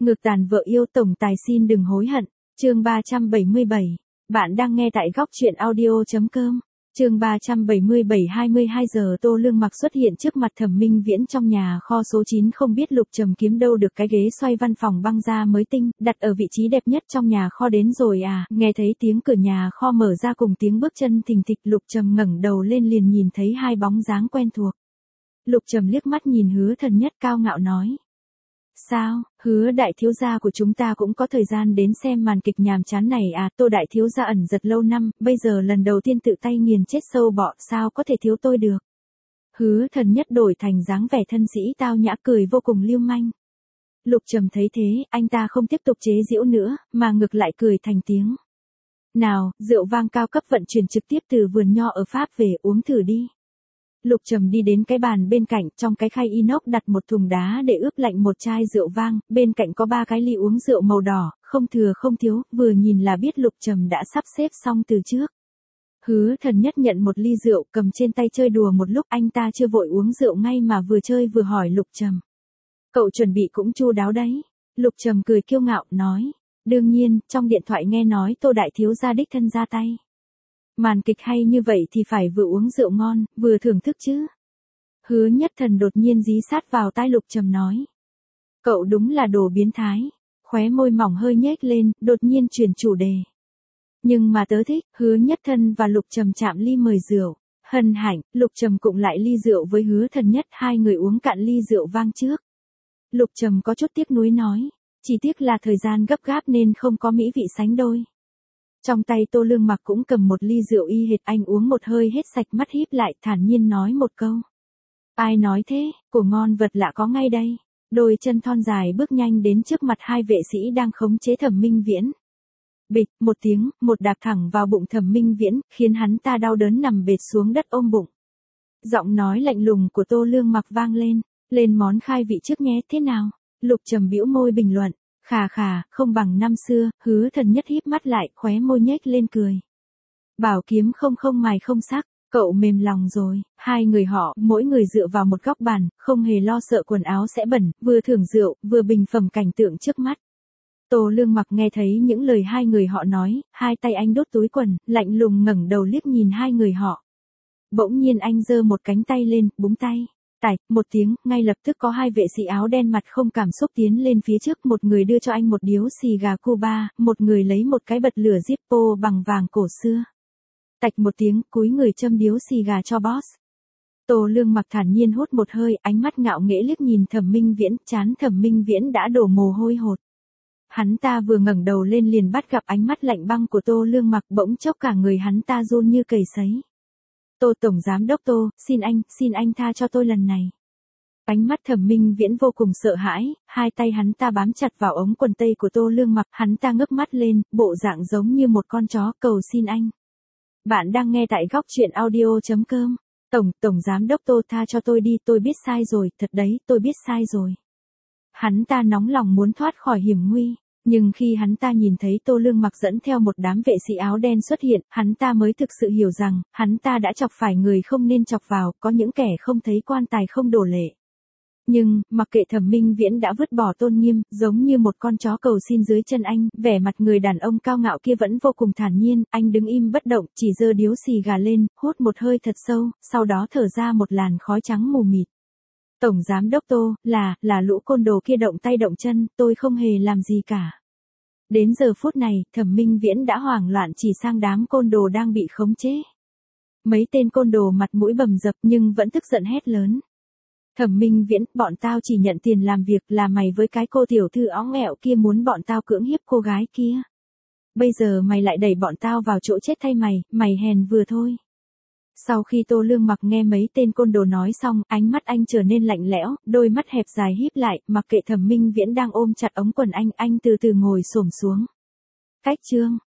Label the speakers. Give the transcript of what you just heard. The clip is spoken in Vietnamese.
Speaker 1: Ngược tàn vợ yêu tổng tài xin đừng hối hận. Chương 377. Bạn đang nghe tại góc truyện audio.com. Chương 377. 22 giờ Tô Lương Mặc xuất hiện trước mặt Thẩm Minh Viễn trong nhà kho số 9, không biết Lục Trầm kiếm đâu được cái ghế xoay văn phòng băng da mới tinh, đặt ở vị trí đẹp nhất trong nhà kho đến rồi à. Nghe thấy tiếng cửa nhà kho mở ra cùng tiếng bước chân thình thịch, Lục Trầm ngẩng đầu lên liền nhìn thấy hai bóng dáng quen thuộc. Lục Trầm liếc mắt nhìn Hứa Thần Nhất cao ngạo nói: "Sao, Hứa đại thiếu gia của chúng ta cũng có thời gian đến xem màn kịch nhàm chán này à?" Tô đại thiếu gia ẩn giật lâu năm, bây giờ lần đầu tiên tự tay nghiền chết sâu bọ, sao có thể thiếu tôi được. Hứa Thần Nhất đổi thành dáng vẻ thân sĩ tao nhã, cười vô cùng lưu manh. Lục Trầm thấy thế, anh ta không tiếp tục chế giễu nữa, mà ngược lại cười thành tiếng: "Nào, rượu vang cao cấp vận chuyển trực tiếp từ vườn nho ở Pháp về, uống thử đi." Lục Trầm đi đến cái bàn bên cạnh, trong cái khay inox đặt một thùng đá để ướp lạnh một chai rượu vang, bên cạnh có 3 cái ly uống rượu màu đỏ, không thừa không thiếu, vừa nhìn là biết Lục Trầm đã sắp xếp xong từ trước. Hứa Thần Nhất nhận một ly rượu, cầm trên tay chơi đùa một lúc, anh ta chưa vội uống rượu ngay mà vừa chơi vừa hỏi Lục Trầm: "Cậu chuẩn bị cũng chu đáo đấy." Lục Trầm cười kiêu ngạo, nói: "Đương nhiên, trong điện thoại nghe nói Tô đại thiếu gia đích thân ra tay. Màn kịch hay như vậy thì phải vừa uống rượu ngon, vừa thưởng thức chứ." Hứa Nhất Thần đột nhiên dí sát vào tai Lục Trầm nói: "Cậu đúng là đồ biến thái." Khóe môi mỏng hơi nhếch lên, đột nhiên chuyển chủ đề: "Nhưng mà tớ thích." Hứa Nhất Thần và Lục Trầm chạm ly mời rượu. Hân hạnh, Lục Trầm cụng lại ly rượu với Hứa Thần Nhất, hai người uống cạn ly rượu vang trước. Lục Trầm có chút tiếc nuối nói: "Chỉ tiếc là thời gian gấp gáp nên không có mỹ vị sánh đôi." Trong tay Tô Lương Mặc cũng cầm một ly rượu y hệt, anh uống một hơi hết sạch, mắt híp lại, thản nhiên nói một câu: "Ai nói thế, của ngon vật lạ có ngay đây." Đôi chân thon dài bước nhanh đến trước mặt hai vệ sĩ đang khống chế Thẩm Minh Viễn. Bịch, một tiếng, một đạp thẳng vào bụng Thẩm Minh Viễn, khiến hắn ta đau đớn nằm bệt xuống đất ôm bụng. Giọng nói lạnh lùng của Tô Lương Mặc vang lên: "Lên món khai vị trước nhé, thế nào?" Lục Trầm bĩu môi bình luận: "Khà khà, không bằng năm xưa." Hứa Thần Nhất híp mắt lại, khóe môi nhếch lên cười: "Bảo kiếm không mài không sắc, cậu mềm lòng rồi." Hai người họ, mỗi người dựa vào một góc bàn, không hề lo sợ quần áo sẽ bẩn, vừa thưởng rượu, vừa bình phẩm cảnh tượng trước mắt. Tô Lương Mặc nghe thấy những lời hai người họ nói, hai tay anh đốt túi quần, lạnh lùng ngẩng đầu liếc nhìn hai người họ. Bỗng nhiên anh giơ một cánh tay lên, búng tay. Tạch, một tiếng, ngay lập tức có hai vệ sĩ áo đen mặt không cảm xúc tiến lên phía trước, một người đưa cho anh một điếu xì gà Cuba, một người lấy một cái bật lửa Zippo bằng vàng cổ xưa. Tạch một tiếng, cúi người châm điếu xì gà cho boss. Tô Lương Mặc thản nhiên hút một hơi, ánh mắt ngạo nghễ liếc nhìn Thẩm Minh Viễn, trán Thẩm Minh Viễn đã đổ mồ hôi hột. Hắn ta vừa ngẩng đầu lên liền bắt gặp ánh mắt lạnh băng của Tô Lương Mặc, bỗng chốc cả người hắn ta run như cầy sấy. "Tô tổng giám đốc Tô, xin anh tha cho tôi lần này." Ánh mắt Thẩm Minh Viễn vô cùng sợ hãi, hai tay hắn ta bám chặt vào ống quần tây của Tô Lương Mặc, hắn ta ngước mắt lên, bộ dạng giống như một con chó, "Cầu xin anh." Bạn đang nghe tại góc truyện audio.com. Tổng giám đốc Tô, tha cho tôi đi, tôi biết sai rồi, thật đấy, tôi biết sai rồi." Hắn ta nóng lòng muốn thoát khỏi hiểm nguy, nhưng khi hắn ta nhìn thấy Tô Lương Mặc dẫn theo một đám vệ sĩ áo đen xuất hiện, hắn ta mới thực sự hiểu rằng, hắn ta đã chọc phải người không nên chọc vào, có những kẻ không thấy quan tài không đổ lệ. Nhưng, mặc kệ Thẩm Minh Viễn đã vứt bỏ tôn nghiêm, giống như một con chó cầu xin dưới chân anh, vẻ mặt người đàn ông cao ngạo kia vẫn vô cùng thản nhiên, anh đứng im bất động, chỉ giơ điếu xì gà lên, hút một hơi thật sâu, sau đó thở ra một làn khói trắng mù mịt. "Tổng giám đốc Tô, là lũ côn đồ kia động tay động chân, tôi không hề làm gì cả." Đến giờ phút này, Thẩm Minh Viễn đã hoảng loạn chỉ sang đám côn đồ đang bị khống chế. Mấy tên côn đồ mặt mũi bầm dập nhưng vẫn tức giận hét lớn: "Thẩm Minh Viễn, bọn tao chỉ nhận tiền làm việc, là mày với cái cô tiểu thư óng ẹo kia muốn bọn tao cưỡng hiếp cô gái kia. Bây giờ mày lại đẩy bọn tao vào chỗ chết thay mày hèn vừa thôi." Sau khi Tô Lương Mặc nghe mấy tên côn đồ nói xong, ánh mắt anh trở nên lạnh lẽo, đôi mắt hẹp dài híp lại, mặc kệ Thẩm Minh Viễn đang ôm chặt ống quần anh từ từ ngồi xổm xuống. Cách chương